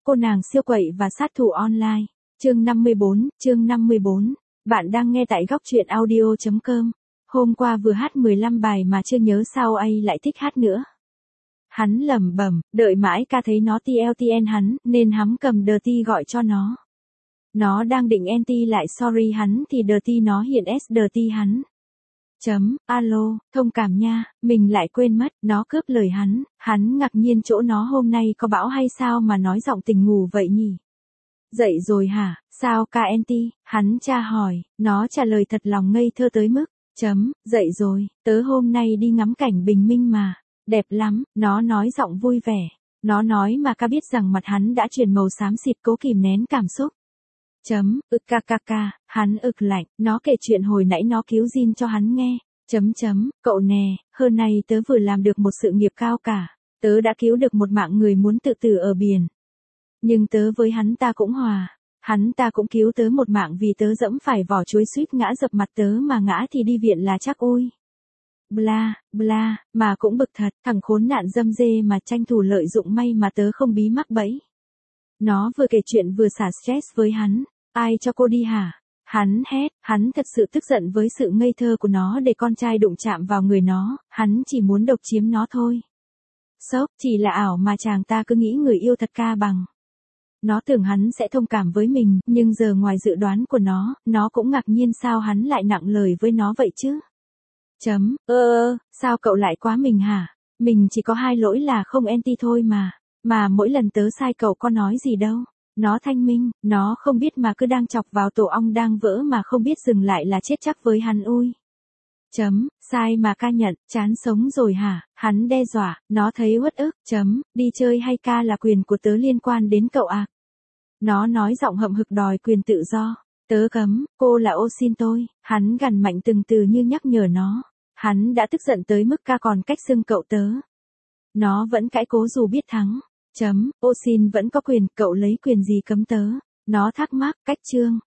cô nàng siêu quậy và sát thủ online. Chương 54. Bạn đang nghe tại góc truyện audio.com. Hôm qua vừa hát 15 bài mà chưa nhớ sao ai lại thích hát nữa. Hắn lẩm bẩm, đợi mãi ca thấy nó TLTN hắn, nên hắn cầm Dirty gọi cho nó. Nó đang định anti lại sorry hắn thì Dirty nó hiện S Dirty hắn. Alo, thông cảm nha, mình lại quên mất, nó cướp lời hắn ngạc nhiên chỗ nó hôm nay có bão hay sao mà nói giọng tỉnh ngủ vậy nhỉ? Dậy rồi hả, sao ca anti, hắn tra hỏi, nó trả lời thật lòng ngây thơ tới mức, dậy rồi, tớ hôm nay đi ngắm cảnh bình minh mà, đẹp lắm, nó nói giọng vui vẻ, nó nói mà ca biết rằng mặt hắn đã chuyển màu xám xịt cố kìm nén cảm xúc. Hắn ực lạnh, nó kể chuyện hồi nãy nó cứu Jin cho hắn nghe. Cậu nè, hôm nay tớ vừa làm được một sự nghiệp cao cả, tớ đã cứu được một mạng người muốn tự tử ở biển. Nhưng tớ với hắn ta cũng hòa, hắn ta cũng cứu tớ một mạng vì tớ dẫm phải vỏ chuối suýt ngã dập mặt tớ mà ngã thì đi viện là chắc ôi. Bla, mà cũng bực thật, thằng khốn nạn dâm dê mà tranh thủ lợi dụng may mà tớ không bí mắc bẫy. Nó vừa kể chuyện vừa xả stress với hắn. Ai cho cô đi hả? Hắn hét, hắn thật sự tức giận với sự ngây thơ của nó để con trai đụng chạm vào người nó, hắn chỉ muốn độc chiếm nó thôi. Sốc, chỉ là ảo mà chàng ta cứ nghĩ người yêu thật ca bằng. Nó tưởng hắn sẽ thông cảm với mình, nhưng giờ ngoài dự đoán của nó cũng ngạc nhiên sao hắn lại nặng lời với nó vậy chứ. Sao cậu lại quá mình hả? Mình chỉ có hai lỗi là không anti thôi mà mỗi lần tớ sai cậu có nói gì đâu. Nó thanh minh, nó không biết mà cứ đang chọc vào tổ ong đang vỡ mà không biết dừng lại là chết chắc với hắn ui. Sai mà ca nhận, chán sống rồi hả, hắn đe dọa, nó thấy uất ức, đi chơi hay ca là quyền của tớ liên quan đến cậu à. Nó nói giọng hậm hực đòi quyền tự do, tớ cấm, cô là ô xin tôi, hắn gằn mạnh từng từ như nhắc nhở nó, hắn đã tức giận tới mức ca còn cách xưng cậu tớ. Nó vẫn cãi cố dù biết thắng. Ô xin vẫn có quyền, cậu lấy quyền gì cấm tớ? Nó thắc mắc, cách chương,